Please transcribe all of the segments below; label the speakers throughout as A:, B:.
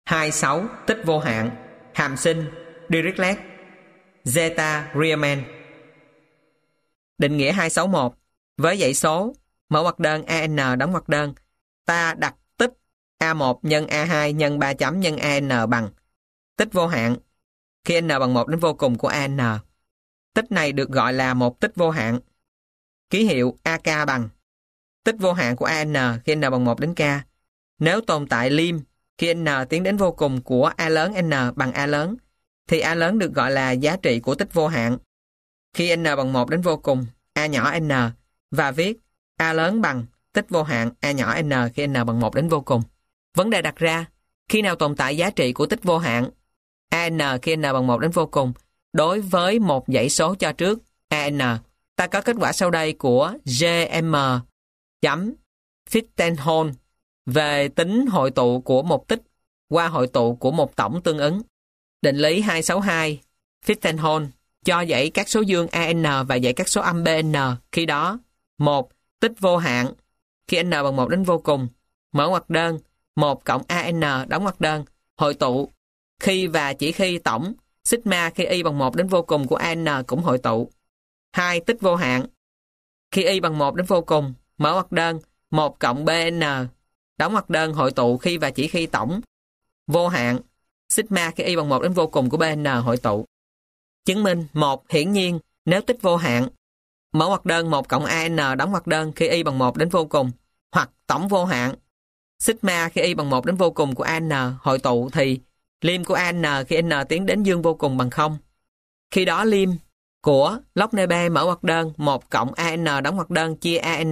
A: 26. Tích vô hạn. Hàm sinh Dirichlet, Zeta Riemann. Định nghĩa 261. Với dãy số mở ngoặc đơn AN đóng ngoặc đơn, ta đặt tích A1 nhân A2 nhân 3 chấm nhân AN bằng tích vô hạn khi n bằng 1 đến vô cùng của AN. Tích này được gọi là một tích vô hạn. Ký hiệu AK bằng tích vô hạn của AN khi n bằng 1 đến K. Nếu tồn tại lim khi n tiến đến vô cùng của A lớn N bằng A lớn, thì A lớn được gọi là giá trị của tích vô hạn khi n bằng 1 đến vô cùng A nhỏ N, và viết A lớn bằng tích vô hạn A nhỏ N khi n bằng 1 đến vô cùng. Vấn đề đặt ra, khi nào tồn tại giá trị của tích vô hạn AN khi n bằng 1 đến vô cùng đối với một dãy số cho trước AN? Ta có kết quả sau đây của GM chấm Fittenholm về tính hội tụ của một tích qua hội tụ của một tổng tương ứng. Định lý 262 Fittenholm cho dãy các số dương AN và dãy các số âm BN. Khi đó, 1. Tích vô hạn khi n bằng 1 đến vô cùng, mở ngoặc đơn 1 cộng AN đóng ngoặc đơn, hội tụ khi và chỉ khi tổng sigma khi y bằng 1 đến vô cùng của AN cũng hội tụ. 2. Tích vô hạn khi y bằng 1 đến vô cùng, mở ngoặc đơn 1 cộng BN đóng ngoặc đơn, hội tụ khi và chỉ khi tổng vô hạn sigma khi y bằng 1 đến vô cùng của BN hội tụ. Chứng minh 1. Hiển nhiên, nếu tích vô hạn mở ngoặc đơn 1 cộng AN đóng ngoặc đơn khi y bằng 1 đến vô cùng, hoặc tổng vô hạn sigma khi y bằng 1 đến vô cùng của AN hội tụ, thì lim của AN khi n tiến đến dương vô cùng bằng 0. Khi đó lim của log B mở ngoặc đơn 1 cộng AN đóng ngoặc đơn chia AN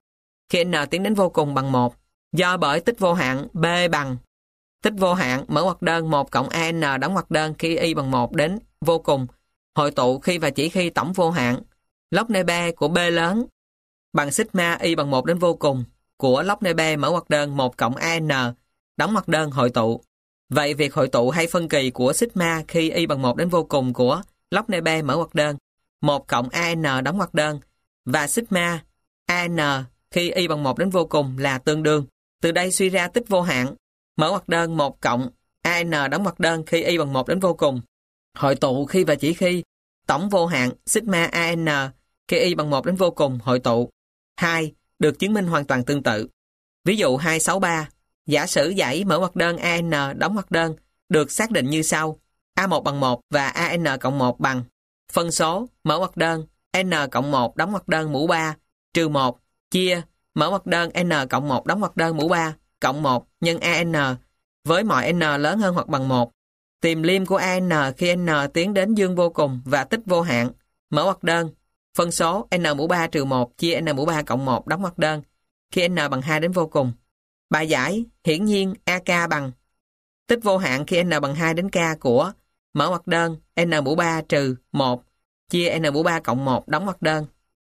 A: khi n tiến đến vô cùng bằng 1. Do bởi tích vô hạn B bằng tích vô hạn mở ngoặc đơn 1 cộng AN đóng ngoặc đơn khi y bằng 1 đến vô cùng, hội tụ khi và chỉ khi tổng vô hạn log B của B lớn bằng sigma y bằng 1 đến vô cùng của log B mở ngoặc đơn 1 cộng AN đóng ngoặc đơn hội tụ. Vậy việc hội tụ hay phân kỳ của sigma khi y bằng 1 đến vô cùng của log B mở ngoặc đơn 1 cộng AN đóng ngoặc đơn và sigma AN khi y bằng 1 đến vô cùng là tương đương. Từ đây suy ra tích vô hạn mở ngoặc đơn 1 cộng AN đóng ngoặc đơn khi y bằng 1 đến vô cùng, hội tụ khi và chỉ khi tổng vô hạn sigma AN khi y bằng 1 đến vô cùng hội tụ. 2. Được chứng minh hoàn toàn tương tự. Ví dụ 263. Giả sử dãy mở ngoặc đơn AN đóng ngoặc đơn được xác định như sau: A1 bằng 1 và AN cộng 1 bằng phân số mở ngoặc đơn N cộng 1 đóng ngoặc đơn mũ 3 trừ 1 chia mở ngoặc đơn N cộng 1 đóng ngoặc đơn mũ 3 cộng 1 nhân AN với mọi N lớn hơn hoặc bằng 1. Tìm lim của AN khi N tiến đến dương vô cùng và tích vô hạn mở ngoặc đơn phân số N mũ 3 trừ 1 chia N mũ 3 cộng 1 đóng ngoặc đơn khi N bằng 2 đến vô cùng. Bài giải hiển nhiên AK bằng tích vô hạn khi N bằng 2 đến K của mở ngoặc đơn N mũ 3 trừ 1 chia N mũ 3 cộng 1 đóng ngoặc đơn.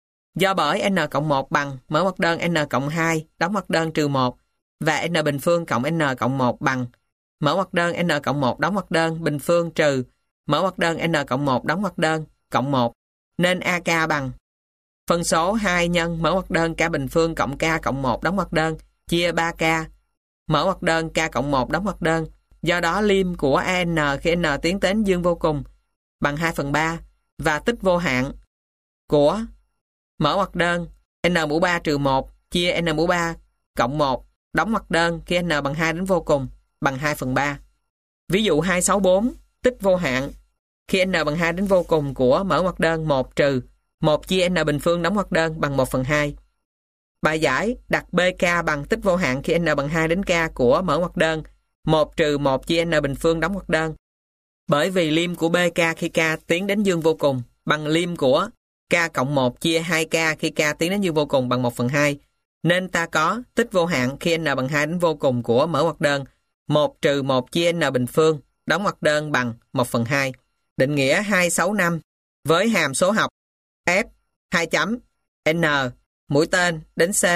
A: Do bởi N cộng 1 bằng mở ngoặc đơn N cộng 2 đóng ngoặc đơn trừ 1 và N bình phương cộng N cộng 1 bằng mở ngoặc đơn N cộng 1 đóng ngoặc đơn bình phương trừ mở ngoặc đơn N cộng 1 đóng ngoặc đơn cộng 1, nên AK bằng phân số 2 nhân mở ngoặc đơn K bình phương cộng K cộng 1 đóng ngoặc đơn chia 3K mở ngoặc đơn K cộng 1 đóng ngoặc đơn. Do đó lim của AN khi N tiến đến dương vô cùng bằng 2/3 và tích vô hạn của mở ngoặc đơn N mũ 3 trừ 1 chia N mũ 3 cộng 1 đóng ngoặc đơn khi N bằng 2 đến vô cùng bằng 2/3. Ví dụ 264. Tích vô hạn khi N bằng 2 đến vô cùng của mở ngoặc đơn 1 trừ 1 chia N bình phương đóng ngoặc đơn bằng 1/2. Bài giải đặt BK bằng tích vô hạn khi N bằng 2 đến K của mở ngoặc đơn 1 trừ 1 chia N bình phương đóng ngoặc đơn. Bởi vì lim của BK khi K tiến đến dương vô cùng bằng lim của K cộng 1 chia 2K khi K tiến đến dương vô cùng bằng 1/2, nên ta có tích vô hạn khi N bằng 2 đến vô cùng của mở ngoặc đơn 1 trừ 1 chia N bình phương đóng ngoặc đơn bằng 1/2. Định nghĩa 265 với hàm số học F 2 chấm N mũi tên đến C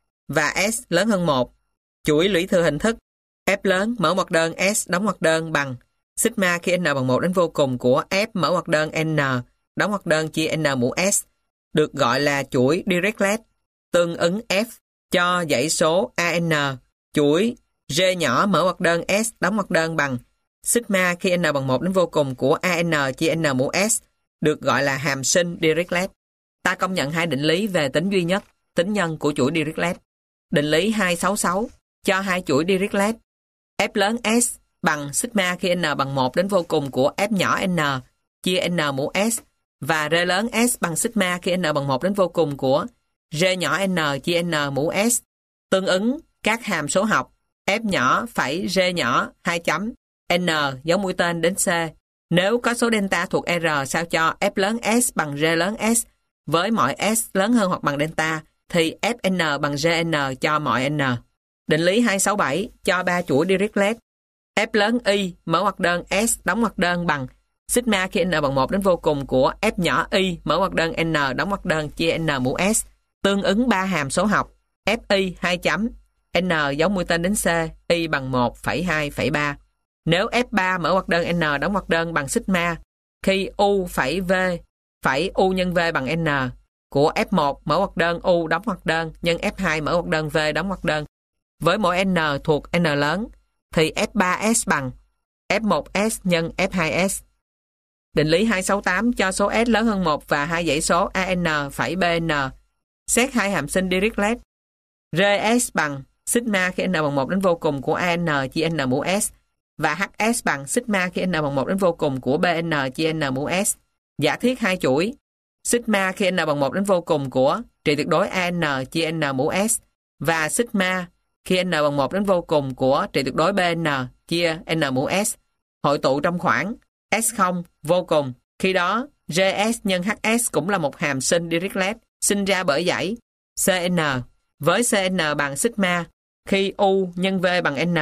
A: và S lớn hơn 1, chuỗi lũy thừa hình thức F lớn mở ngoặc đơn S đóng ngoặc đơn bằng sigma khi N bằng 1 đến vô cùng của F mở ngoặc đơn N đóng ngoặc đơn chia N mũ S, được gọi là chuỗi Dirichlet tương ứng F cho dãy số AN chuỗi G nhỏ mở ngoặc đơn S đóng ngoặc đơn bằng sigma khi n bằng 1 đến vô cùng của AN chia n mũ S được gọi là hàm sinh Dirichlet. Ta công nhận hai định lý về tính duy nhất, tính nhân của chuỗi Dirichlet. Định lý 266 cho hai chuỗi Dirichlet F lớn S bằng sigma khi n bằng 1 đến vô cùng của F nhỏ n chia n mũ S và R lớn S bằng sigma khi n bằng 1 đến vô cùng của R nhỏ n chia n mũ S tương ứng các hàm số học F nhỏ phẩy R nhỏ 2 chấm N dấu mũi tên đến C nếu có số delta thuộc R sao cho F lớn S bằng R lớn S với mọi S lớn hơn hoặc bằng delta thì Fn bằng Gn cho mọi N. Định lý 267 cho ba chuỗi Dirichlet F lớn Y mở ngoặc đơn S đóng ngoặc đơn bằng sigma khi n bằng 1 đến vô cùng của F nhỏ Y mở ngoặc đơn N đóng ngoặc đơn chia N mũ S tương ứng ba hàm số học Fi 2 chấm N dấu mũi tên đến C Y bằng 1,2,3. Nếu F3 mở ngoặc đơn N đóng ngoặc đơn bằng sigma khi U phẩy V phẩy U nhân V bằng N của F1 mở ngoặc đơn U đóng ngoặc đơn nhân F2 mở ngoặc đơn V đóng ngoặc đơn với mỗi N thuộc N lớn thì F3S bằng F1S nhân F2S. Định lý 268 cho số S lớn hơn 1 và hai dãy số AN phẩy BN. Xét hai hàm sinh Dirichlet. RS bằng sigma khi n bằng 1 đến vô cùng của AN chia n mũ S và HS bằng sigma khi n bằng 1 đến vô cùng của BN chia n mũ S. Giả thiết hai chuỗi sigma khi n bằng 1 đến vô cùng của trị tuyệt đối AN chia n mũ S và sigma khi n bằng 1 đến vô cùng của trị tuyệt đối BN chia n mũ S hội tụ trong khoảng S0 vô cùng. Khi đó, GS nhân HS cũng là một hàm sinh Dirichlet sinh ra bởi dãy CN với CN bằng sigma khi U nhân V bằng N,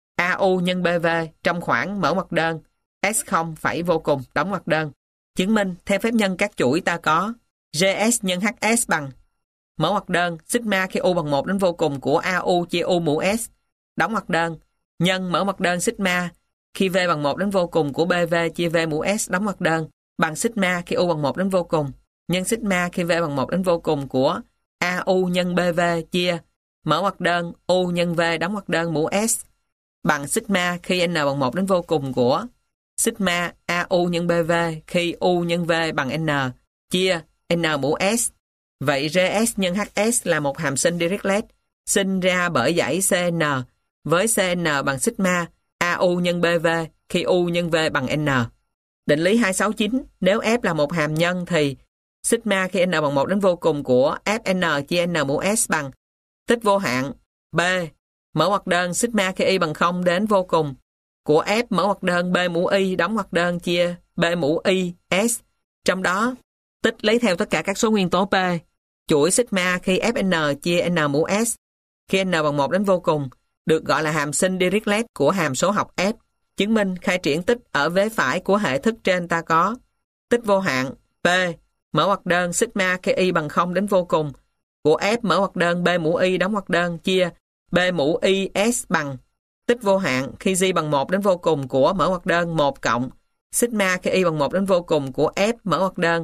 A: AU nhân BV trong khoảng mở ngoặc đơn S0 phẩy vô cùng đóng ngoặc đơn. Chứng minh theo phép nhân các chuỗi ta có GS nhân HS bằng mở ngoặc đơn sigma khi U bằng 1 đến vô cùng của AU chia U mũ S đóng ngoặc đơn nhân mở ngoặc đơn sigma khi V bằng 1 đến vô cùng của BV chia V mũ S đóng ngoặc đơn bằng sigma khi U bằng 1 đến vô cùng nhân sigma khi V bằng 1 đến vô cùng của AU nhân BV chia mở ngoặc đơn U nhân V đóng ngoặc đơn mũ S bằng sigma khi N bằng 1 đến vô cùng của sigma AU nhân BV khi U nhân V bằng N chia N mũ S. Vậy GS nhân HS là một hàm sinh Dirichlet sinh ra bởi dãy CN với CN bằng sigma AU nhân BV khi U nhân V bằng N. Định lý 269 nếu F là một hàm nhân thì sigma khi N bằng 1 đến vô cùng của Fn chia N mũ S bằng tích vô hạn B mở ngoặc đơn sigma khi Y bằng 0 đến vô cùng của F mở ngoặc đơn B mũ Y đóng ngoặc đơn chia B mũ Y S. Trong đó tích lấy theo tất cả các số nguyên tố P. Chuỗi sigma khi Fn chia N mũ S khi N bằng 1 đến vô cùng được gọi là hàm sinh Dirichlet của hàm số học F. Chứng minh khai triển tích ở vế phải của hệ thức trên ta có tích vô hạn P mở ngoặc đơn sigma khi Y bằng 0 đến vô cùng của F mở ngoặc đơn B mũ Y đóng ngoặc đơn chia B mũ Y S bằng tích vô hạn khi G bằng 1 đến vô cùng của mở ngoặc đơn 1 cộng sigma khi Y bằng 1 đến vô cùng của F mở ngoặc đơn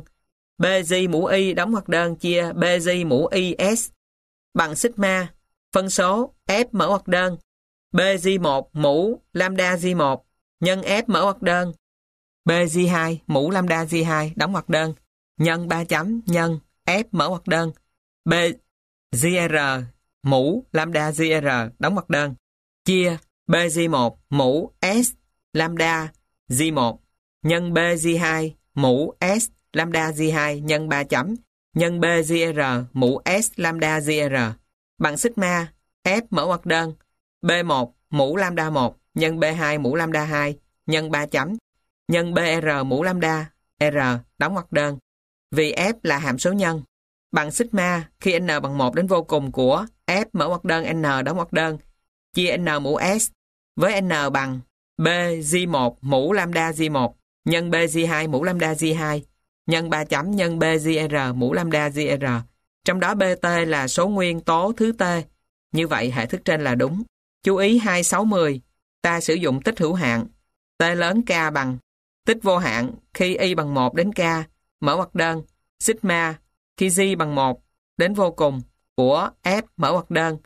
A: BG mũ Y đóng ngoặc đơn chia BG mũ Y S bằng sigma phân số F mở ngoặc đơn BG1 mũ lambda G1 nhân F mở ngoặc đơn BG2 mũ lambda G2 đóng ngoặc đơn nhân 3 chấm nhân F mở ngoặc đơn BGR mũ lambda GR đóng ngoặc đơn chia BG1 mũ S lambda G1 nhân BG2 mũ S lambda G2 nhân 3 chấm nhân BGR mũ S lambda GR bằng sigma F mở ngoặc đơn B1 mũ lambda 1 nhân B2 mũ lambda 2 nhân 3 chấm nhân BR mũ lambda R đóng ngoặc đơn vì F là hàm số nhân bằng sigma khi N bằng 1 đến vô cùng của F mở ngoặc đơn N đóng ngoặc đơn chia N mũ S với N bằng BG1 mũ lambda G1 nhân BG2 mũ lambda G2 nhân 3 chấm nhân BGR mũ lambda GR. Trong đó BT là số nguyên tố thứ T. Như vậy hệ thức trên là đúng. Chú ý 2610, ta sử dụng tích hữu hạn. T lớn K bằng tích vô hạn khi Y bằng 1 đến K, mở ngoặc đơn, sigma khi G bằng 1 đến vô cùng của F mở ngoặc đơn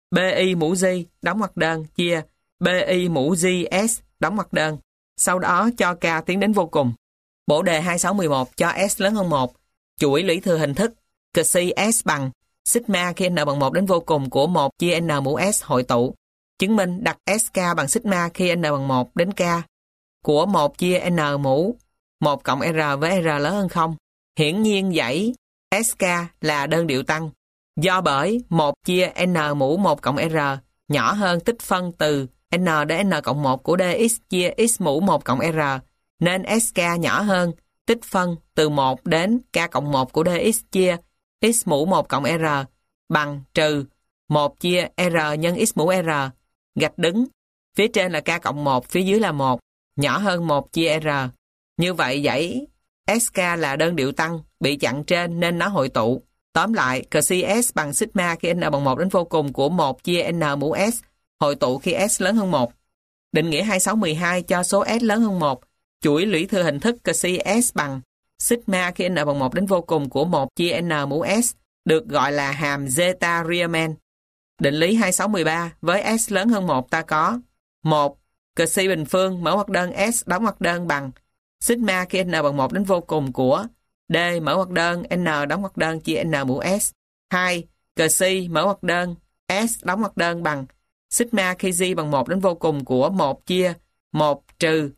A: BI mũ G đóng ngoặc đơn chia BI mũ GS đóng ngoặc đơn. Sau đó cho K tiến đến vô cùng. Bổ đề 2611 cho S lớn hơn 1. Chuỗi lũy thừa hình thức Xi S bằng sigma khi n bằng 1 đến vô cùng của 1 chia n mũ S hội tụ. Chứng minh đặt SK bằng sigma khi n bằng 1 đến K của 1 chia n mũ 1 cộng R với R lớn hơn 0. Hiển nhiên dãy SK là đơn điệu tăng. Do bởi 1 chia n mũ 1 cộng R nhỏ hơn tích phân từ n đến n cộng 1 của dx chia x mũ 1 cộng R, nên SK nhỏ hơn tích phân từ 1 đến K cộng 1 của dx chia x mũ 1 cộng R bằng trừ 1 chia R nhân x mũ R, gạch đứng. Phía trên là K cộng 1, phía dưới là 1, nhỏ hơn 1 chia R. Như vậy dãy SK là đơn điệu tăng, bị chặn trên nên nó hội tụ. Tóm lại, Xi S bằng sigma khi n bằng 1 đến vô cùng của 1 chia n mũ S hội tụ khi S lớn hơn 1. Định nghĩa 2612 cho số S lớn hơn 1. Chuỗi lũy thừa hình thức Xi S bằng sigma khi n bằng 1 đến vô cùng của 1 chia n mũ S được gọi là hàm zeta Riemann. Định lý 2613 với S lớn hơn 1 ta có 1. Xi bình phương mở ngoặc đơn S đóng ngoặc đơn bằng sigma khi n bằng 1 đến vô cùng của D mở ngoặc đơn N đóng ngoặc đơn chia N mũ S. 2. Xi mở ngoặc đơn S đóng ngoặc đơn bằng sigma khi G bằng 1 đến vô cùng của 1 chia 1 trừ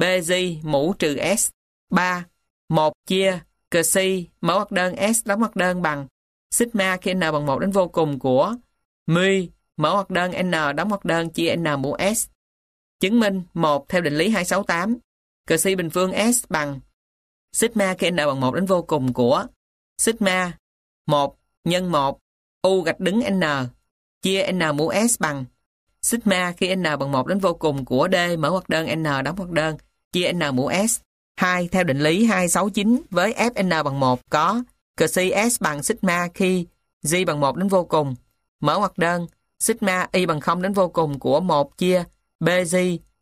A: BG mũ trừ S. 3. 1 chia Xi mở ngoặc đơn S đóng ngoặc đơn bằng sigma khi N bằng 1 đến vô cùng của my mở ngoặc đơn N đóng ngoặc đơn chia N mũ S. Chứng minh 1 theo định lý 268. Xi bình phương S bằng sigma khi n bằng 1 đến vô cùng của sigma 1 nhân 1 u gạch đứng n chia n mũ S bằng sigma khi n bằng 1 đến vô cùng của D mở ngoặc đơn n đóng ngoặc đơn chia n mũ S. 2. Theo định lý 269 với Fn bằng 1 có Xi S bằng sigma khi G bằng 1 đến vô cùng mở ngoặc đơn sigma y bằng 0 đến vô cùng của 1 chia BG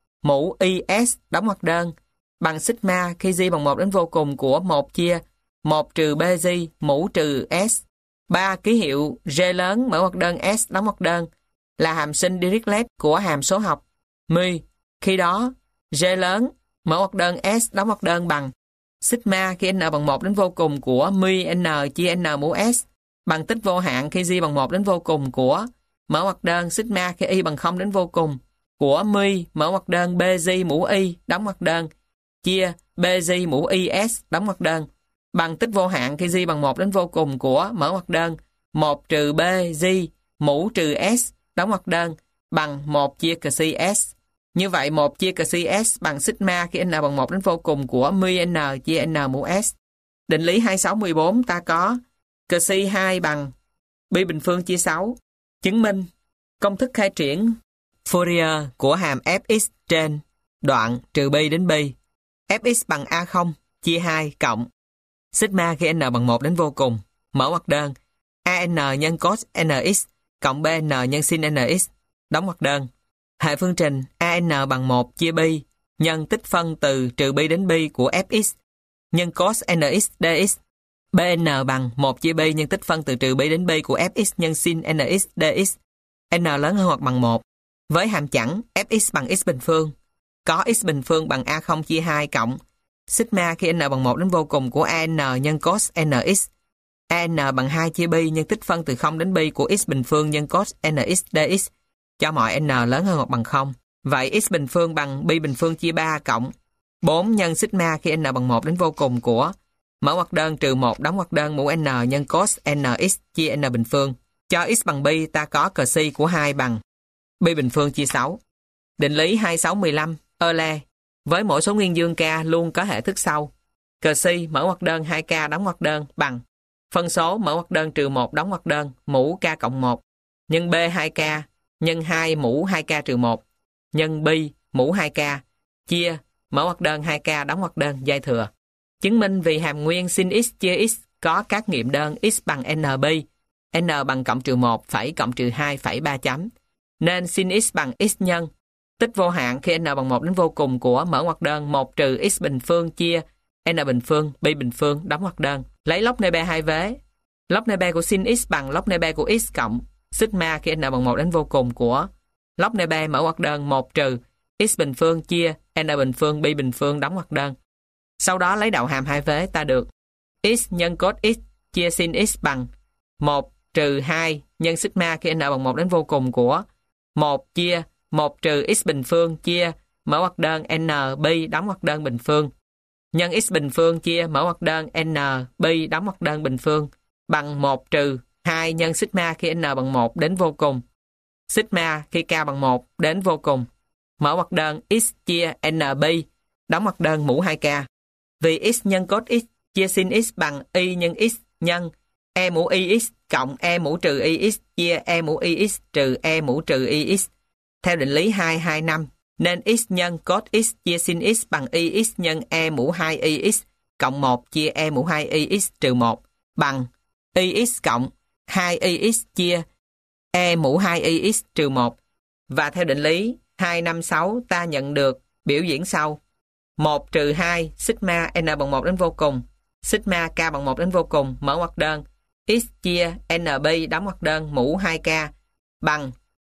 A: mũ IS đóng ngoặc đơn bằng sigma khi G bằng 1 đến vô cùng của 1 chia 1 trừ BG mũ trừ S. 3. Ký hiệu G lớn mở ngoặc đơn S đóng ngoặc đơn là hàm sinh Dirichlet của hàm số học my. Khi đó, G lớn mở ngoặc đơn S đóng ngoặc đơn bằng sigma khi n bằng 1 đến vô cùng của my n chia n mũ S bằng tích vô hạn khi G bằng 1 đến vô cùng của mở ngoặc đơn sigma khi y bằng 0 đến vô cùng của my mở ngoặc đơn BG mũ y đóng ngoặc đơn chia BG mũ IS đóng ngoặc đơn bằng tích vô hạn khi G bằng 1 đến vô cùng của mở ngoặc đơn 1 trừ BG mũ trừ S đóng ngoặc đơn bằng 1 chia Xi S. Như vậy 1 chia Xi S bằng sigma khi n bằng 1 đến vô cùng của my n chia n mũ S. Định lý 2614 ta có Xi 2 bằng pi bình phương chia 6. Chứng minh công thức khai triển Fourier của hàm fx trên đoạn trừ pi đến pi. Fx bằng A0 chia 2 cộng sigma khi n bằng 1 đến vô cùng mở ngoặc đơn AN nhân cos NX cộng BN nhân sin NX đóng ngoặc đơn. Hệ phương trình AN bằng 1 chia pi nhân tích phân từ trừ pi đến pi của Fx nhân cos NX dx. BN bằng 1 chia pi nhân tích phân từ trừ pi đến pi của Fx nhân sin NX dx. N lớn hơn hoặc bằng 1. Với hàm chẵn Fx bằng x bình phương có x bình phương bằng A0 chia 2 cộng sigma khi n bằng 1 đến vô cùng của AN nhân cos NX. AN bằng 2 chia pi nhân tích phân từ 0 đến pi của x bình phương nhân cos NX dx cho mọi n lớn hơn hoặc bằng 0. Vậy x bình phương bằng pi bình phương chia 3 cộng 4 nhân sigma khi n bằng 1 đến vô cùng của mở ngoặc đơn trừ 1 đóng ngoặc đơn mũ n nhân cos NX chia n bình phương. Cho x bằng pi ta có Xi của 2 bằng pi bình phương chia 6. Định lý 2615 Euler với mỗi số nguyên dương k luôn có hệ thức sau. Xi mở ngoặc đơn 2k đóng ngoặc đơn bằng phân số mở ngoặc đơn trừ 1 đóng ngoặc đơn mũ k cộng 1 nhân b 2k nhân 2 mũ 2k trừ 1 nhân pi mũ 2k chia mở ngoặc đơn 2k đóng ngoặc đơn dây thừa. Chứng minh vì hàm nguyên sin x chia x có các nghiệm đơn x bằng n pi, n bằng cộng trừ 1 phẩy cộng trừ 2 phẩy 3 chấm, nên sin x bằng x nhân tích vô hạn khi n bằng 1 đến vô cùng của mở ngoặc đơn 1 trừ x bình phương chia n bình phương pi bình phương đóng ngoặc đơn. Lấy log nê B hai vế. Log nê B của sin x bằng log nê B của x cộng sigma khi n bằng 1 đến vô cùng của log n b mở ngoặc đơn 1 trừ x bình phương chia n bình phương pi bình phương đóng ngoặc đơn. Sau đó lấy đầu hàm hai vế ta được x nhân cos x chia sin x bằng 1 trừ 2 nhân sigma khi n bằng 1 đến vô cùng của 1 chia 1 trừ x bình phương chia mở ngoặc đơn n pi đóng ngoặc đơn bình phương nhân x bình phương chia mở ngoặc đơn n pi đóng ngoặc đơn bình phương bằng 1 trừ 2 nhân sigma khi n bằng 1 đến vô cùng. Sigma khi k bằng 1 đến vô cùng. Mở ngoặc đơn x chia n pi đóng ngoặc đơn mũ 2k. Vì x nhân cos x chia sin x bằng y nhân x nhân e mũ ix cộng e mũ trừ ix chia e mũ ix trừ e mũ trừ ix. Theo định lý 225, nên x nhân cos x chia sin x bằng ix nhân e mũ 2ix cộng 1 chia e mũ 2ix trừ 1 bằng ix cộng 2ix chia e mũ 2ix trừ 1. Và theo định lý 256 ta nhận được biểu diễn sau. 1 trừ 2 sigma n bằng 1 đến vô cùng. Sigma k bằng 1 đến vô cùng mở ngoặc đơn x chia n pi đóng ngoặc đơn mũ 2k bằng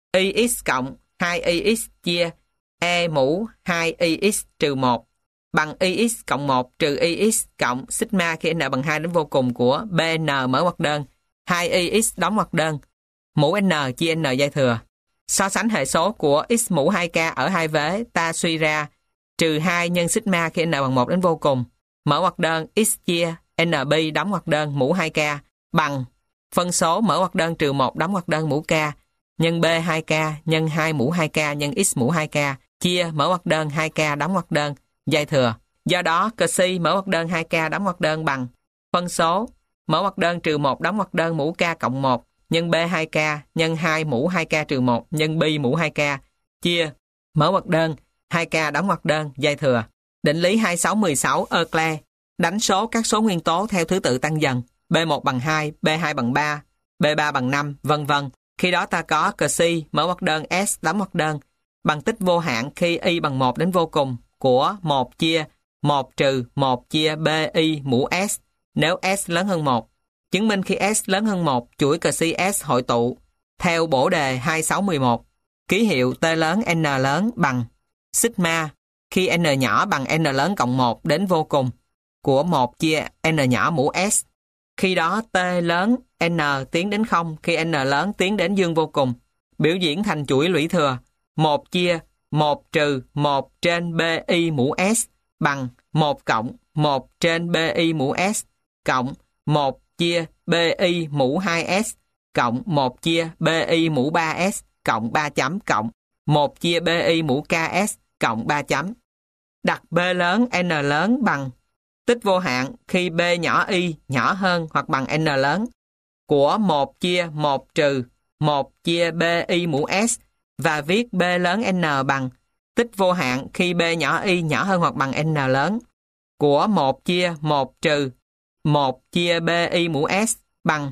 A: ix cộng 2ix chia e mũ 2ix trừ 1 bằng ix cộng 1 trừ ix cộng sigma khi n bằng 2 đến vô cùng của bn mở ngoặc đơn 2ix đóng ngoặc đơn mũ n chia n dây thừa. So sánh hệ số của x mũ 2k ở hai vế ta suy ra trừ 2 nhân sigma khi n bằng 1 đến vô cùng mở ngoặc đơn x chia n pi đóng ngoặc đơn mũ 2k bằng phân số mở ngoặc đơn trừ 1 đóng ngoặc đơn mũ k nhân b 2k nhân 2 mũ 2k nhân x mũ 2k chia mở ngoặc đơn 2k đóng ngoặc đơn dây thừa. Do đó csi mở ngoặc đơn 2k đóng ngoặc đơn bằng phân số mở ngoặc đơn trừ 1 đóng ngoặc đơn mũ k cộng 1 nhân b 2k nhân 2 mũ 2k trừ 1 nhân pi mũ 2k chia mở ngoặc đơn 2k đóng ngoặc đơn dây thừa. Định lý 2616 Euclid đánh số các số nguyên tố theo thứ tự tăng dần. B1 bằng 2, B2 bằng 3, B3 bằng 5, vân vân. Khi đó ta có csi mở ngoặc đơn S đóng ngoặc đơn bằng tích vô hạn khi y bằng 1 đến vô cùng của 1 chia 1 trừ 1 chia bi mũ S nếu S lớn hơn 1. Chứng minh khi S lớn hơn 1, chuỗi csi S hội tụ theo bổ đề 2611. Ký hiệu T lớn N lớn bằng sigma khi N nhỏ bằng N lớn cộng 1 đến vô cùng của 1 chia N nhỏ mũ S. Khi đó T lớn N tiến đến 0 khi N lớn tiến đến dương vô cùng. Biểu diễn thành chuỗi lũy thừa 1 chia 1 trừ 1 trên bi mũ S bằng 1 cộng 1 trên bi mũ S cộng 1 chia bi mũ 2S cộng 1 chia bi mũ 3S cộng 3 chấm cộng 1 chia bi mũ KS cộng 3 chấm. Đặt B lớn N lớn bằng tích vô hạn khi B nhỏ y nhỏ hơn hoặc bằng N lớn của 1 chia 1 trừ 1 chia bi mũ S và viết B lớn N bằng tích vô hạn khi B nhỏ y nhỏ hơn hoặc bằng N lớn của 1 chia 1 trừ 1 chia bi mũ S bằng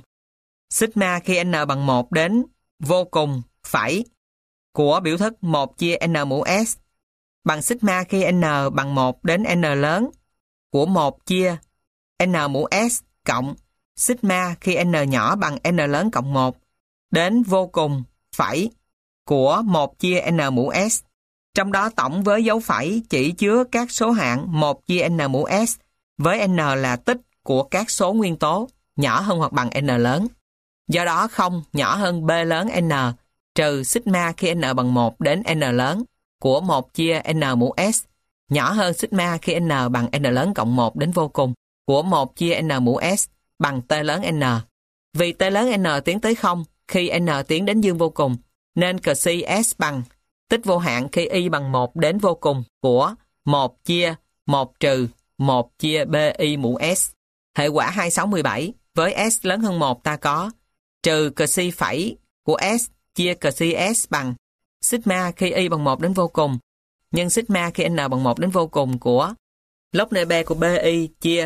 A: sigma khi N bằng 1 đến vô cùng phẩy của biểu thức 1 chia N mũ S bằng sigma khi N bằng 1 đến N lớn của 1 chia N mũ S cộng sigma khi N nhỏ bằng N lớn cộng 1 đến vô cùng phẩy của 1 chia N mũ S. Trong đó tổng với dấu phẩy chỉ chứa các số hạng 1 chia N mũ S với N là tích của các số nguyên tố nhỏ hơn hoặc bằng N lớn. Do đó 0 nhỏ hơn B lớn N trừ sigma khi N bằng 1 đến N lớn của 1 chia N mũ S nhỏ hơn sigma khi N bằng N lớn cộng 1 đến vô cùng của 1 chia N mũ S bằng T lớn N. Vì T lớn N tiến tới 0 khi N tiến đến dương vô cùng nên csi S bằng tích vô hạn khi y bằng 1 đến vô cùng của 1 chia 1 trừ 1 chia bi mũ S. Hệ quả 2617 với S lớn hơn 1 ta có trừ csi phẩy của S chia csi S bằng sigma khi y bằng 1 đến vô cùng nhân sigma khi n bằng 1 đến vô cùng của log n b của bi chia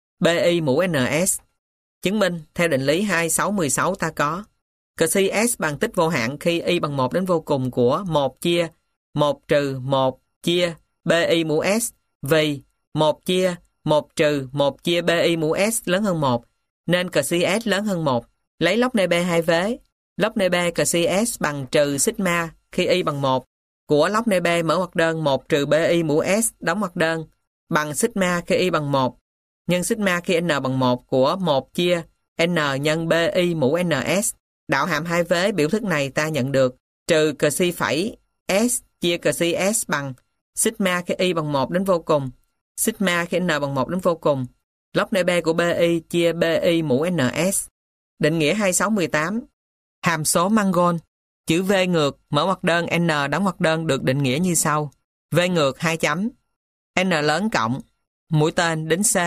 A: bi mũ ns. Chứng minh theo định lý 2616 ta có csi S bằng tích vô hạn khi y bằng 1 đến vô cùng của 1 chia 1 trừ 1 chia bi mũ S vì 1 chia 1 trừ 1 chia bi mũ S lớn hơn 1 nên csi S lớn hơn 1. Lấy log n b hai vế log n b csi s bằng trừ sigma khi y bằng 1 của log n b mở ngoặc đơn 1 trừ bi mũ s đóng ngoặc đơn bằng sigma khi y bằng 1 nhân sigma khi n bằng 1 của 1 chia n nhân bi mũ ns. Đạo hàm hai vế biểu thức này ta nhận được trừ csi phẩy s chia csi s bằng sigma khi y bằng 1 đến vô cùng, sigma khi n bằng 1 đến vô cùng, log n b của bi chia bi mũ ns. Định nghĩa 2618. Hàm số Mancol, chữ V ngược, mở ngoặc đơn n đóng ngoặc đơn được định nghĩa như sau. V ngược 2 chấm, n lớn cộng, mũi tên đến C,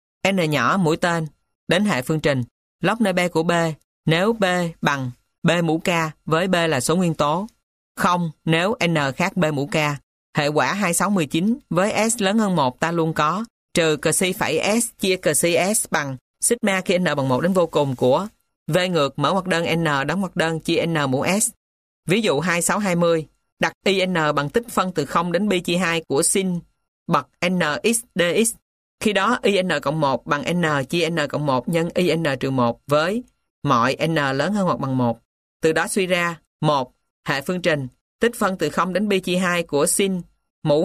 A: n nhỏ mũi tên đến hệ phương trình. Log n b của B nếu B bằng B mũ K với B là số nguyên tố. Không nếu n khác B mũ K. Hệ quả 2619 với S lớn hơn 1 ta luôn có trừ csi phẩy S chia csi S bằng sigma khi n bằng 1 đến vô cùng của V ngược mở ngoặc đơn n đóng ngoặc đơn chia n mũ S. Ví dụ 2620 đặt in bằng tích phân từ 0 đến pi chia 2 của sin bậc nx dx. Khi đó in cộng 1 bằng n chia n cộng 1 nhân in trừ 1 với mọi n lớn hơn hoặc bằng 1. Từ đó suy ra 1. Hệ phương trình tích phân từ 0 đến pi chia 2 của sin mũ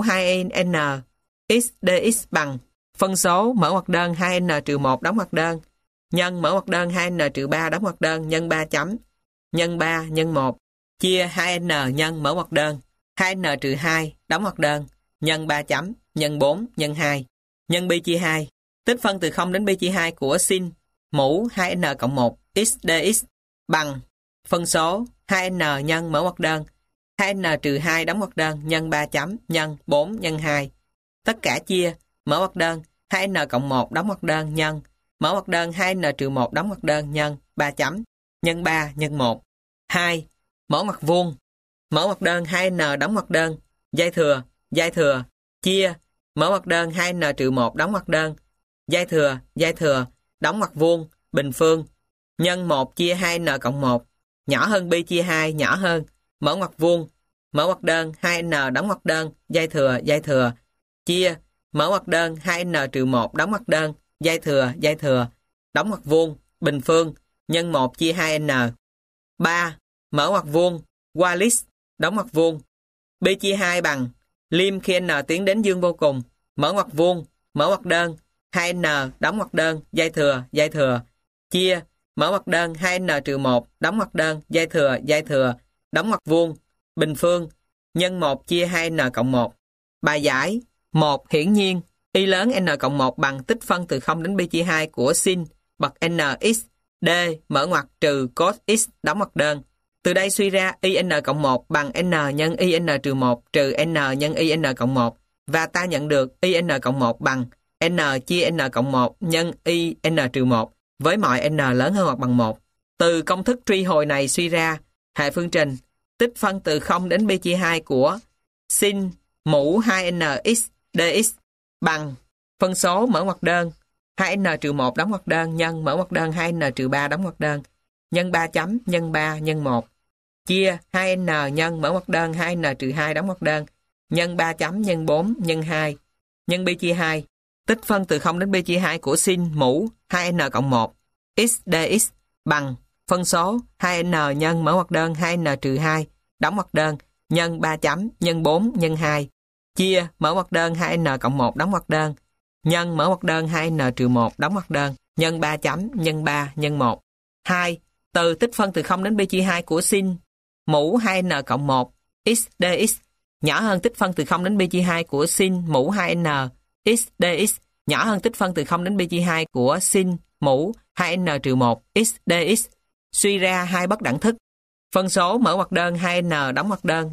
A: 2n x dx bằng phân số mở ngoặc đơn 2n trừ 1 đóng ngoặc đơn nhân mở ngoặc đơn 2n trừ 3 đóng ngoặc đơn nhân 3 chấm nhân 3 nhân 1 chia 2n nhân mở ngoặc đơn 2n trừ 2 đóng ngoặc đơn nhân 3 chấm nhân 4 nhân 2 nhân pi chia 2 tích phân từ 0 đến pi chia 2 của sin mũ 2n cộng 1 x dx bằng phân số 2n nhân mở ngoặc đơn 2n trừ 2 đóng ngoặc đơn nhân 3 chấm nhân 4 nhân 2 tất cả chia mở ngoặc đơn 2n cộng 1 đóng ngoặc đơn nhân mở ngoặc đơn 2n trừ 1 đóng ngoặc đơn nhân 3 chấm nhân 3 nhân 1 2. Mở ngoặc vuông mở ngoặc đơn 2n đóng ngoặc đơn dây thừa chia mở ngoặc đơn 2n trừ 1 đóng ngoặc đơn dây thừa đóng ngoặc vuông bình phương nhân 1 chia 2n cộng 1 nhỏ hơn pi chia 2 nhỏ hơn mở ngoặc vuông mở ngoặc đơn 2n đóng ngoặc đơn dây thừa chia mở ngoặc đơn 2n trừ 1 đóng ngoặc đơn dây thừa đóng ngoặc vuông bình phương nhân 1 chia 2n. 3. Mở ngoặc vuông Wallis đóng ngoặc vuông pi chia 2 bằng lim khi n tiến đến dương vô cùng mở ngoặc vuông mở ngoặc đơn 2n đóng ngoặc đơn dây thừa chia mở ngoặc đơn 2n trừ 1 đóng ngoặc đơn dây thừa đóng ngoặc vuông bình phương nhân 1 chia 2n cộng 1. Bài giải 1. Hiển nhiên y lớn n cộng 1 bằng tích phân từ 0 đến pi chia 2 của sin bậc nx d mở ngoặc trừ cos x đóng ngoặc đơn. Từ đây suy ra in cộng 1 bằng n nhân in trừ 1 trừ n nhân in cộng 1 và ta nhận được in cộng 1 bằng n chia n cộng 1 nhân in trừ 1 với mọi n lớn hơn hoặc bằng 1. Từ công thức truy hồi này suy ra hệ phương trình tích phân từ 0 đến pi chia 2 của sin mũ 2nx dx bằng phân số mở ngoặc đơn 2n trừ 1 đóng ngoặc đơn nhân mở ngoặc đơn 2n trừ 3 đóng ngoặc đơn nhân 3 chấm nhân 3 nhân 1 chia 2n nhân mở ngoặc đơn 2n trừ 2 đóng ngoặc đơn nhân 3 chấm nhân 4 nhân 2 nhân pi chia 2 tích phân từ 0 đến pi chia 2 của sin mũ 2n cộng 1 x dx bằng phân số 2n nhân mở ngoặc đơn 2n trừ 2 đóng ngoặc đơn nhân 3 chấm nhân 4 nhân 2 chia mở ngoặc đơn 2n cộng 1 đóng ngoặc đơn nhân mở ngoặc đơn 2n trừ 1 đóng ngoặc đơn nhân 3 chấm nhân 3 nhân 1. 2. Từ tích phân từ 0 đến pi chia 2 của sin mũ 2n cộng 1 x dx nhỏ hơn tích phân từ 0 đến pi chia 2 của sin mũ 2n x dx nhỏ hơn tích phân từ 0 đến pi chia 2 của sin mũ 2n trừ 1 x dx. Suy ra hai bất đẳng thức. Phân số mở ngoặc đơn 2n đóng ngoặc đơn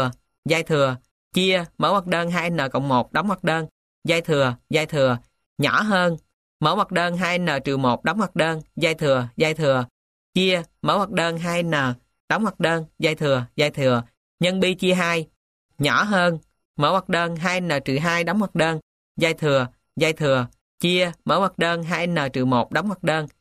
A: dây thừa chia mở ngoặc đơn 2n cộng 1 đóng ngoặc đơn dây thừa nhỏ hơn mở ngoặc đơn 2n trừ 1 đóng ngoặc đơn dây thừa chia mở ngoặc đơn 2n đóng ngoặc đơn dây thừa nhân pi chia 2 nhỏ hơn mở ngoặc đơn 2n trừ 2 đóng ngoặc đơn dây thừa chia mở ngoặc đơn 2n trừ 1 đóng ngoặc đơn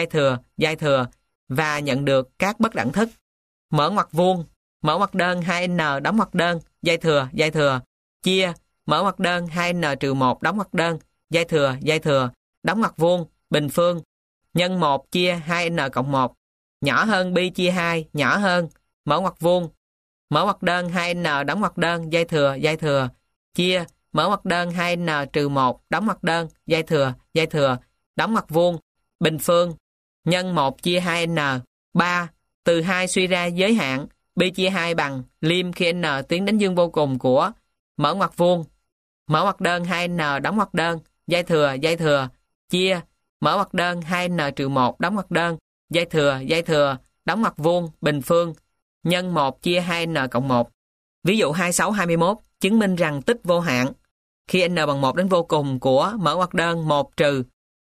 A: dây thừa và nhận được các bất đẳng thức. Mở ngoặc vuông mở ngoặc đơn 2n đóng ngoặc đơn dây thừa chia mở ngoặc đơn 2n trừ 1 đóng ngoặc đơn dây thừa đóng ngoặc vuông bình phương nhân 1 chia 2n cộng 1 nhỏ hơn pi chia 2 nhỏ hơn mở ngoặc vuông, mở ngoặc đơn 2n đóng ngoặc đơn dây thừa, chia mở ngoặc đơn 2n trừ 1 đóng ngoặc đơn dây thừa, đóng ngoặc vuông, bình phương, nhân 1 chia 2n, 3. Từ 2 suy ra giới hạn, pi chia 2 bằng lim khi n tiến đến dương vô cùng của mở ngoặc vuông, mở ngoặc đơn 2n đóng ngoặc đơn dây thừa, chia mở ngoặc đơn 2n trừ 1 đóng ngoặc đơn dây thừa, đóng ngoặc vuông, bình phương, nhân 1 chia 2n cộng 1. Ví dụ 26-21 chứng minh rằng tích vô hạn khi n bằng 1 đến vô cùng của mở ngoặc đơn 1 trừ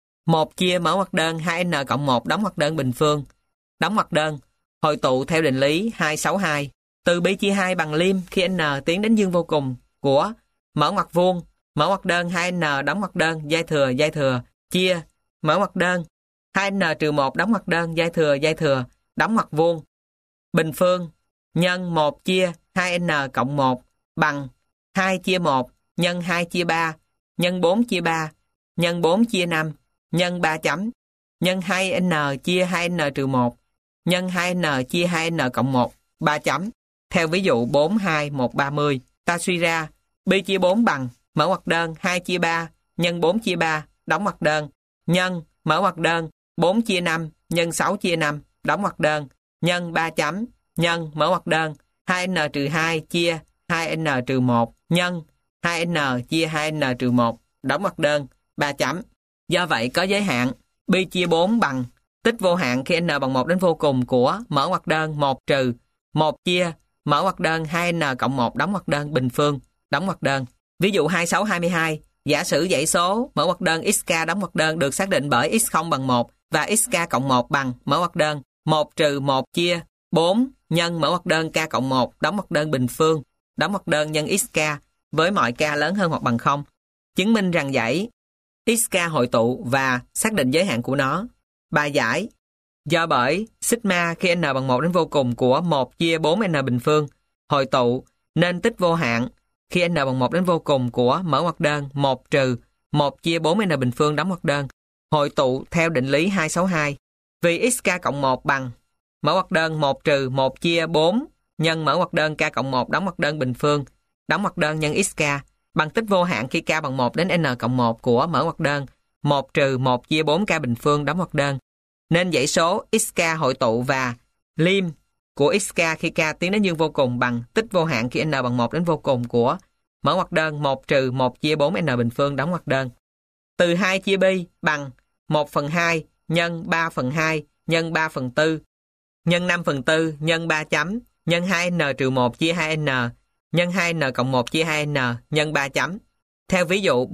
A: 1 chia mở ngoặc đơn 2n cộng 1 đóng ngoặc đơn bình phương, đóng ngoặc đơn, hội tụ theo định lý 262. Từ pi chia 2 bằng lim khi n tiến đến dương vô cùng của mở ngoặc vuông, mở ngoặc đơn 2n đóng ngoặc đơn dây thừa, chia mở ngoặc đơn 2n trừ 1 đóng ngoặc đơn dây thừa, đóng ngoặc vuông, bình phương, nhân 1 chia 2n cộng 1 bằng 2 chia 1 nhân 2 chia 3 nhân 4 chia 3 nhân 4 chia 5 nhân 3 chấm nhân 2n chia 2n trừ 1 nhân 2n chia 2n cộng 1 3 chấm. Theo ví dụ 4-2-1-30, ta suy ra pi chia 4 bằng mở ngoặc đơn 2 chia 3 nhân 4 chia 3 đóng ngoặc đơn nhân mở ngoặc đơn 4 chia 5 nhân 6 chia 5 đóng ngoặc đơn nhân 3 chấm nhân mở ngoặc đơn 2n trừ 2 chia 2n trừ 1 nhân 2n chia 2n trừ 1 đóng ngoặc đơn 3 chấm. Do vậy có giới hạn pi chia 4 bằng tích vô hạn khi n bằng 1 đến vô cùng của mở ngoặc đơn 1 trừ 1 chia mở ngoặc đơn 2n cộng 1 đóng ngoặc đơn bình phương, đóng ngoặc đơn. Ví dụ 26-22, giả sử dãy số mở ngoặc đơn xk đóng ngoặc đơn được xác định bởi x0 bằng 1 và xk cộng 1 bằng mở ngoặc đơn 1 trừ 1 chia 4 nhân mở ngoặc đơn k cộng 1 đóng ngoặc đơn bình phương, đóng ngoặc đơn nhân xk với mọi k lớn hơn hoặc bằng 0. Chứng minh rằng dãy xk hội tụ và xác định giới hạn của nó. Bài giải: do bởi sigma khi n bằng 1 đến vô cùng của 1 chia 4n bình phương hội tụ nên tích vô hạn khi n bằng 1 đến vô cùng của mở ngoặc đơn 1 trừ 1 chia 4n bình phương đóng ngoặc đơn hội tụ theo định lý 262. Vì xk cộng 1 bằng mở ngoặc đơn 1 trừ 1 chia 4 nhân mở ngoặc đơn k cộng 1 đóng ngoặc đơn bình phương, đóng ngoặc đơn nhân xk bằng tích vô hạn khi k bằng 1 đến n cộng 1 của mở ngoặc đơn 1 trừ 1 chia 4k bình phương đóng ngoặc đơn. Nên dãy số xk hội tụ và lim của xk khi k tiến đến dương vô cùng bằng tích vô hạn khi n bằng 1 đến vô cùng của mở ngoặc đơn 1 trừ 1 chia 4n bình phương đóng ngoặc đơn. Từ 2 chia pi bằng 1/2 nhân 3/2 nhân 3/4 nhân 5/4 nhân 3 chấm nhân 2n trừ 1 chia 2n nhân 2n cộng 1 chia 2n nhân 3 chấm. Theo ví dụ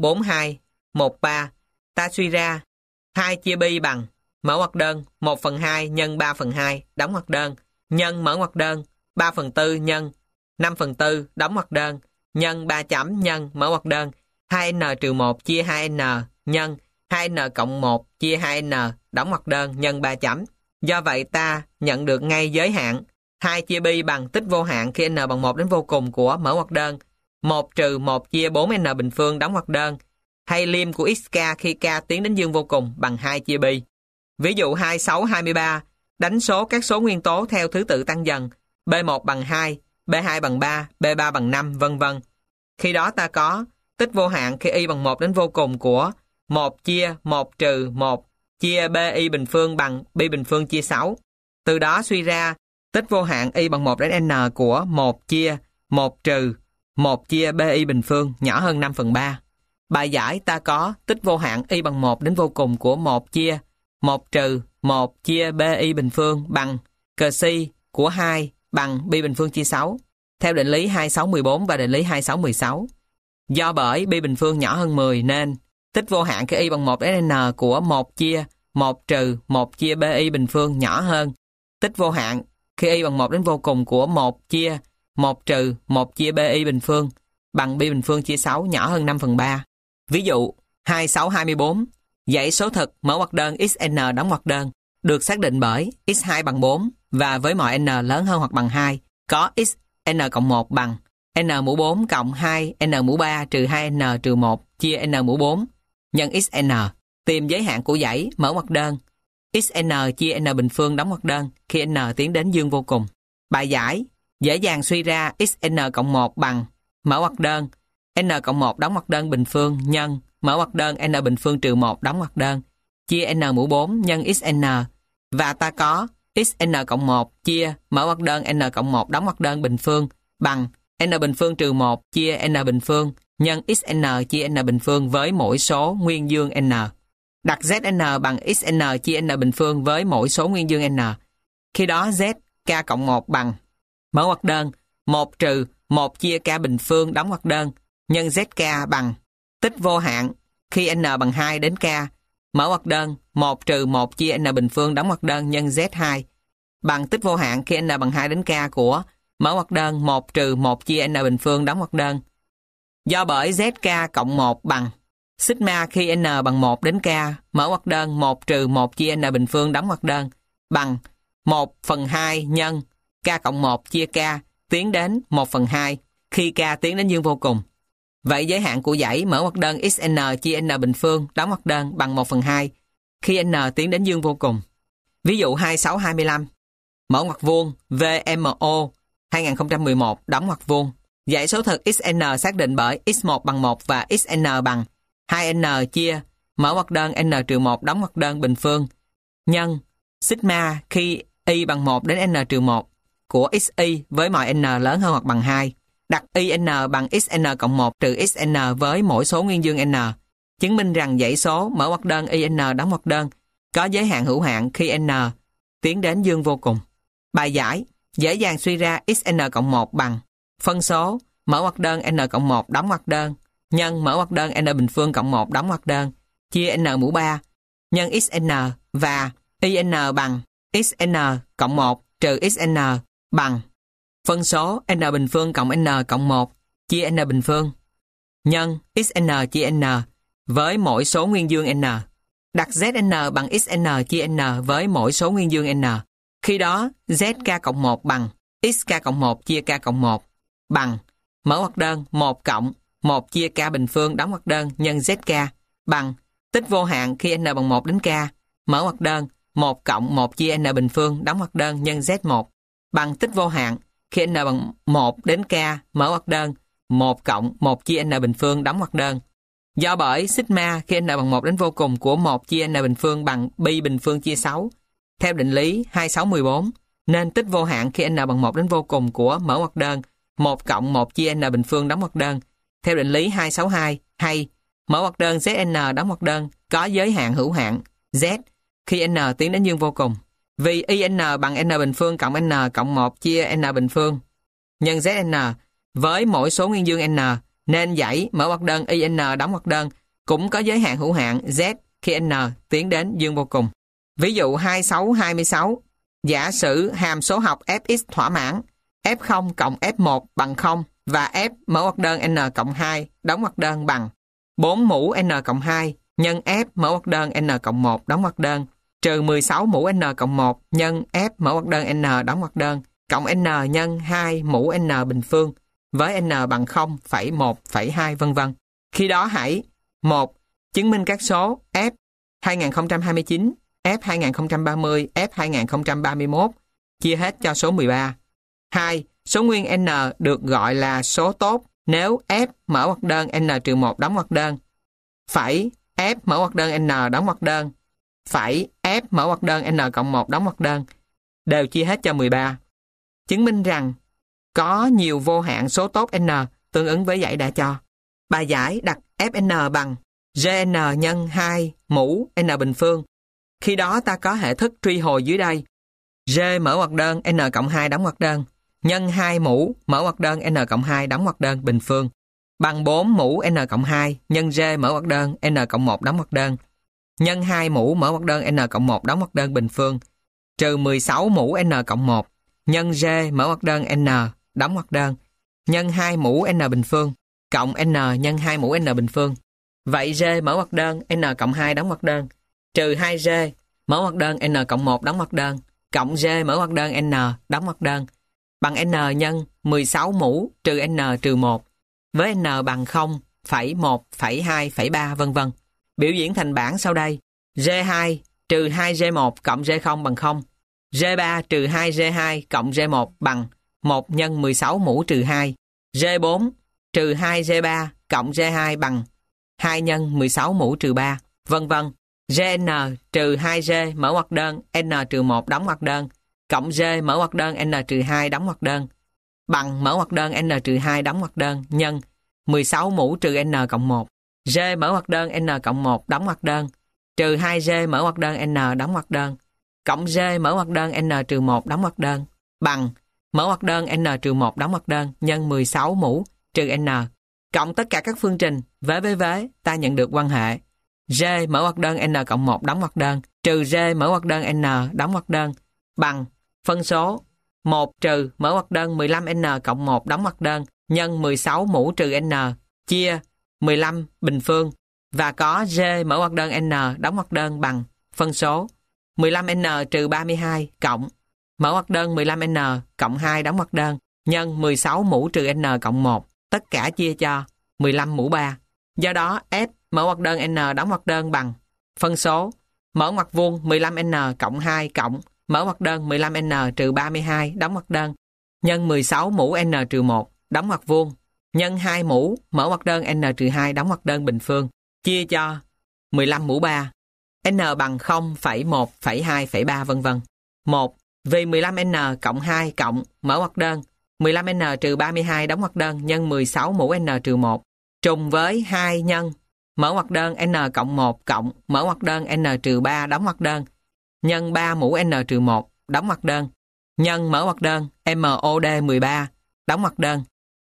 A: 42-13, ta suy ra 2 chia pi bằng mở ngoặc đơn 1/2 nhân 3/2 đóng ngoặc đơn nhân mở ngoặc đơn 3/4 nhân 5/4 đóng ngoặc đơn nhân 3 chấm nhân mở ngoặc đơn 2n trừ 1 chia 2n nhân 2n cộng 1 chia 2n đóng ngoặc đơn nhân 3 chấm. Do vậy ta nhận được ngay giới hạn 2 chia pi bằng tích vô hạn khi n bằng 1 đến vô cùng của mở ngoặc đơn 1 trừ 1 chia 4n bình phương đóng ngoặc đơn hay lim của xk khi k tiến đến dương vô cùng bằng 2 chia pi. Ví dụ 26-23, đánh số các số nguyên tố theo thứ tự tăng dần, B1 bằng 2, B2 bằng 3, B3 bằng 5, vân vân. Khi đó ta có tích vô hạn khi y bằng 1 đến vô cùng của 1 chia 1 trừ 1 chia BI bình phương bằng pi bình phương chia 6. Từ đó suy ra tích vô hạn y bằng 1 đến n của 1 chia 1 trừ 1 chia BI bình phương nhỏ hơn 5/3. Bài giải ta có tích vô hạn y bằng 1 đến vô cùng của 1 chia 1 trừ 1 chia BI bình phương bằng csi của 2 bằng pi bình phương chia 6 theo định lý 26-14 và định lý 26-16. Do bởi pi bình phương nhỏ hơn 10 nên tích vô hạn khi y bằng 1 đến n của 1 chia 1 trừ 1 chia BI bình phương nhỏ hơn tích vô hạn khi y bằng 1 đến vô cùng của 1 chia 1 trừ 1 chia BI bình phương bằng pi bình phương chia 6 nhỏ hơn 5/3. Ví dụ 26-24, dãy số thực mở ngoặc đơn xn đóng ngoặc đơn được xác định bởi x2 bằng 4 và với mọi n lớn hơn hoặc bằng 2 có x n cộng 1 bằng n mũ 4 cộng 2 n mũ 3 trừ 2n trừ 1 chia n mũ 4 nhân xn. Tìm giới hạn của dãy mở ngoặc đơn xn chia n bình phương đóng ngoặc đơn khi n tiến đến dương vô cùng. Bài giải dễ dàng suy ra xn cộng 1 bằng mở ngoặc đơn n cộng 1 đóng ngoặc đơn bình phương nhân mở ngoặc đơn n bình phương trừ 1 đóng ngoặc đơn chia n mũ 4 nhân xn, và ta có xn cộng 1 chia mở ngoặc đơn n cộng 1 đóng ngoặc đơn bình phương bằng n bình phương trừ 1 chia n bình phương nhân xn chia n bình phương với mỗi số nguyên dương n. Đặt Zn bằng xn chia n bình phương với mỗi số nguyên dương n. Khi đó zk cộng 1 bằng mở ngoặc đơn 1 trừ 1 chia k bình phương đóng ngoặc đơn nhân zk bằng tích vô hạn khi n bằng 2 đến k mở ngoặc đơn 1 trừ 1 chia n bình phương đóng ngoặc đơn nhân z2 bằng tích vô hạn khi n bằng 2 đến k của mở ngoặc đơn 1 trừ 1 chia n bình phương đóng ngoặc đơn. Do bởi zk cộng 1 bằng sigma khi n bằng 1 đến k mở ngoặc đơn 1 trừ 1 chia n bình phương đóng ngoặc đơn bằng 1/2 nhân k cộng 1 chia k tiến đến 1/2 khi k tiến đến dương vô cùng. Vậy giới hạn của dãy mở ngoặc đơn xn chia n bình phương đóng ngoặc đơn bằng 1/2 khi n tiến đến dương vô cùng. Ví dụ 2625 mở ngoặc vuông VMO 2011 đóng ngoặc vuông. Dãy số thực xn xác định bởi x1 bằng 1 và xn bằng 2n chia mở ngoặc đơn n-1 đóng ngoặc đơn bình phương nhân sigma khi y bằng 1 đến n-1 của xy với mọi n lớn hơn hoặc bằng 2. Đặt in bằng xn cộng 1 trừ xn với mỗi số nguyên dương n. Chứng minh rằng dãy số mở ngoặc đơn in đóng ngoặc đơn có giới hạn hữu hạn khi n tiến đến dương vô cùng. Bài giải dễ dàng suy ra xn cộng 1 bằng phân số mở ngoặc đơn n cộng 1 đóng ngoặc đơn nhân mở ngoặc đơn n bình phương cộng 1 đóng ngoặc đơn chia n mũ 3 nhân xn và in bằng xn cộng 1 trừ xn bằng phân số n bình phương cộng n cộng 1 chia n bình phương nhân xn chia n với mỗi số nguyên dương n. Đặt zn bằng xn chia n với mỗi số nguyên dương n. Khi đó zk cộng 1 bằng xk cộng 1 chia k cộng 1 bằng mở ngoặc đơn 1 cộng 1 chia k bình phương đóng ngoặc đơn nhân zk bằng tích vô hạn khi n bằng 1 đến k mở ngoặc đơn 1 cộng 1 chia n bình phương đóng ngoặc đơn nhân z1 bằng tích vô hạn khi n bằng 1 đến k mở ngoặc đơn 1 cộng 1 chia n bình phương đóng ngoặc đơn. Do bởi sigma khi n bằng 1 đến vô cùng của 1 chia n bình phương bằng pi bình phương chia 6 theo định lý 2614 nên tích vô hạn khi n bằng 1 đến vô cùng của mở ngoặc đơn 1 cộng 1 chia n bình phương đóng ngoặc đơn theo định lý 262 hay mở ngoặc đơn zn đóng ngoặc đơn có giới hạn hữu hạn z khi n tiến đến dương vô cùng. Vì in bằng n bình phương cộng n cộng 1 chia n bình phương nhân zn với mỗi số nguyên dương n nên dãy mở ngoặc đơn in đóng ngoặc đơn cũng có giới hạn hữu hạn z khi n tiến đến dương vô cùng. Ví dụ 2626 giả sử hàm số học fx thỏa mãn f0 cộng f1 bằng 0 và f mở ngoặc đơn n cộng 2 đóng ngoặc đơn bằng 4 mũ n cộng 2 nhân f mở ngoặc đơn n cộng 1 đóng ngoặc đơn trừ 16 mũ n cộng 1 nhân f mở ngoặc đơn n đóng ngoặc đơn cộng n nhân 2 mũ n bình phương với n bằng 0,1,2 vân vân. Khi đó hãy 1. Chứng minh các số f 2029, f 2030, f 2031 chia hết cho số 13. 2. Số nguyên n được gọi là số tốt nếu f mở ngoặc đơn n-1 đóng ngoặc đơn phẩy f mở ngoặc đơn n đóng ngoặc đơn phẩy f mở ngoặc đơn n cộng 1 đóng ngoặc đơn đều chia hết cho 13. Chứng minh rằng có nhiều vô hạn số tốt n tương ứng với dãy đã cho. Bài giải đặt fn bằng gn nhân 2 mũ n bình phương. Khi đó ta có hệ thức truy hồi dưới đây. G mở ngoặc đơn n cộng 2 đóng ngoặc đơn nhân 2 mũ mở ngoặc đơn n cộng 2 đóng ngoặc đơn bình phương bằng 4 mũ n cộng 2 nhân g mở ngoặc đơn n cộng 1 đóng ngoặc đơn nhân 2 mũ mở ngoặc đơn n cộng 1 đóng ngoặc đơn bình phương trừ 16 mũ n cộng 1 nhân g mở ngoặc đơn n đóng ngoặc đơn nhân 2 mũ n bình phương cộng n nhân 2 mũ n bình phương. Vậy g mở ngoặc đơn n cộng 2 đóng ngoặc đơn trừ 2g mở ngoặc đơn n cộng 1 đóng ngoặc đơn cộng g mở ngoặc đơn n đóng ngoặc đơn bằng n nhân 16 mũ trừ n trừ 1 với n bằng 0,1,2,3 vân vân. Biểu diễn thành bảng sau đây. G2 trừ 2G1 cộng G0 bằng 0. G3 trừ 2G2 cộng G1 bằng 1 nhân 16 mũ trừ 2. G4 trừ 2G3 cộng G2 bằng 2 nhân 16 mũ trừ 3, vân vân. Gn trừ 2G mở ngoặc đơn N trừ 1 đóng ngoặc đơn cộng G mở ngoặc đơn N trừ 2 đóng ngoặc đơn bằng mở ngoặc đơn N trừ 2 đóng ngoặc đơn nhân 16 mũ trừ N cộng 1. G mở ngoặc đơn N cộng 1 đóng ngoặc đơn trừ 2G mở ngoặc đơn N đóng ngoặc đơn cộng G mở ngoặc đơn N trừ 1 đóng ngoặc đơn bằng mở ngoặc đơn N trừ 1 đóng ngoặc đơn nhân 16 mũ trừ N. Cộng tất cả các phương trình vế ta nhận được quan hệ G mở ngoặc đơn N cộng 1 đóng ngoặc đơn trừ G mở ngoặc đơn N đóng ngoặc đơn bằng phân số 1 trừ mở ngoặc đơn 15N cộng 1 đóng ngoặc đơn nhân 16 mũ trừ N chia 15 bình phương và có G mở ngoặc đơn N đóng ngoặc đơn bằng phân số 15N trừ 32 cộng mở ngoặc đơn 15N cộng 2 đóng ngoặc đơn nhân 16 mũ trừ N cộng 1 tất cả chia cho 15 mũ 3. Do đó F mở ngoặc đơn N đóng ngoặc đơn bằng phân số mở ngoặc vuông 15N cộng 2 cộng mở ngoặc đơn 15N trừ 32 đóng ngoặc đơn nhân 16 mũ N trừ 1 đóng ngoặc vuông nhân 2 mũ mở ngoặc đơn N trừ 2 đóng ngoặc đơn bình phương chia cho 15 mũ 3. N bằng 0,1,2,3 vân vân. 1. Vì 15N cộng 2 cộng mở ngoặc đơn 15N trừ 32 đóng ngoặc đơn nhân 16 mũ N trừ 1 trùng với 2 nhân mở ngoặc đơn N cộng 1 cộng mở ngoặc đơn N trừ 3 đóng ngoặc đơn nhân 3 mũ N trừ 1 đóng ngoặc đơn nhân mở ngoặc đơn MOD 13 đóng ngoặc đơn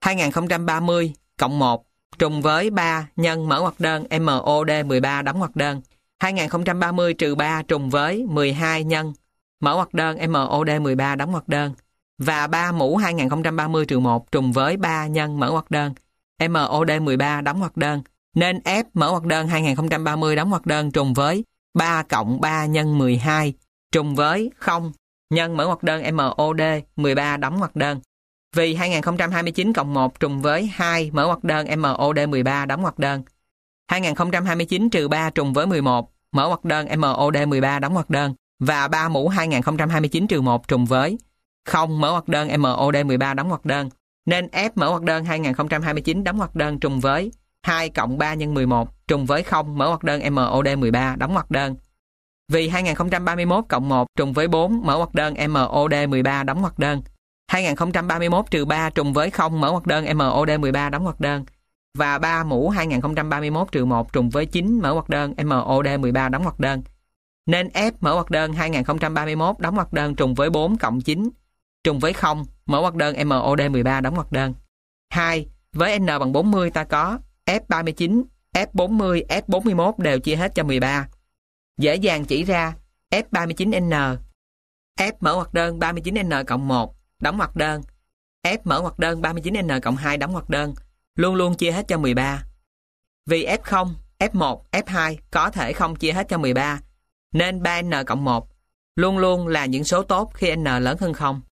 A: 2030 cộng 1 trùng với 3 nhân mở ngoặc đơn MOD 13 đóng ngoặc đơn 2030 trừ 3 trùng với 12 nhân mở ngoặc đơn MOD 13 đóng ngoặc đơn và 3 mũ 2030 trừ 1 trùng với 3 nhân mở ngoặc đơn MOD 13 đóng ngoặc đơn nên F mở ngoặc đơn 2030 đóng ngoặc đơn trùng với 3 cộng 3 nhân 12 trùng với 0 nhân mở ngoặc đơn MOD 13 đóng ngoặc đơn. Vì 2029 cộng 1 trùng với 2 mở ngoặc đơn MOD 13 đóng ngoặc đơn. 2029 trừ 3 trùng với 11 mở ngoặc đơn MOD 13 đóng ngoặc đơn và 3 mũ 2029 trừ 1 trùng với 0 mở ngoặc đơn MOD 13 đóng ngoặc đơn nên F mở ngoặc đơn 2029 đóng ngoặc đơn trùng với 2 cộng 3 nhân 11 trùng với 0 mở ngoặc đơn MOD 13 đóng ngoặc đơn. Vì 2031 cộng 1 trùng với 4 mở ngoặc đơn MOD 13 đóng ngoặc đơn. 2031 trừ 3 trùng với 0 mở ngoặc đơn MOD 13 đóng ngoặc đơn và 3 mũ 2031 trừ 1 trùng với 9 mở ngoặc đơn MOD 13 đóng ngoặc đơn. Nên F mở ngoặc đơn 2031 đóng ngoặc đơn trùng với 4 cộng 9 trùng với 0 mở ngoặc đơn MOD 13 đóng ngoặc đơn. 2. Với N bằng 40 ta có F39, F40, F41 đều chia hết cho 13. Dễ dàng chỉ ra F39N F mở ngoặc đơn 39N cộng 1 đóng ngoặc đơn F mở ngoặc đơn 39N cộng 2 đóng ngoặc đơn luôn luôn chia hết cho 13. Vì F0, F1, F2 có thể không chia hết cho 13 nên 3N cộng 1 luôn luôn là những số tốt khi N lớn hơn 0.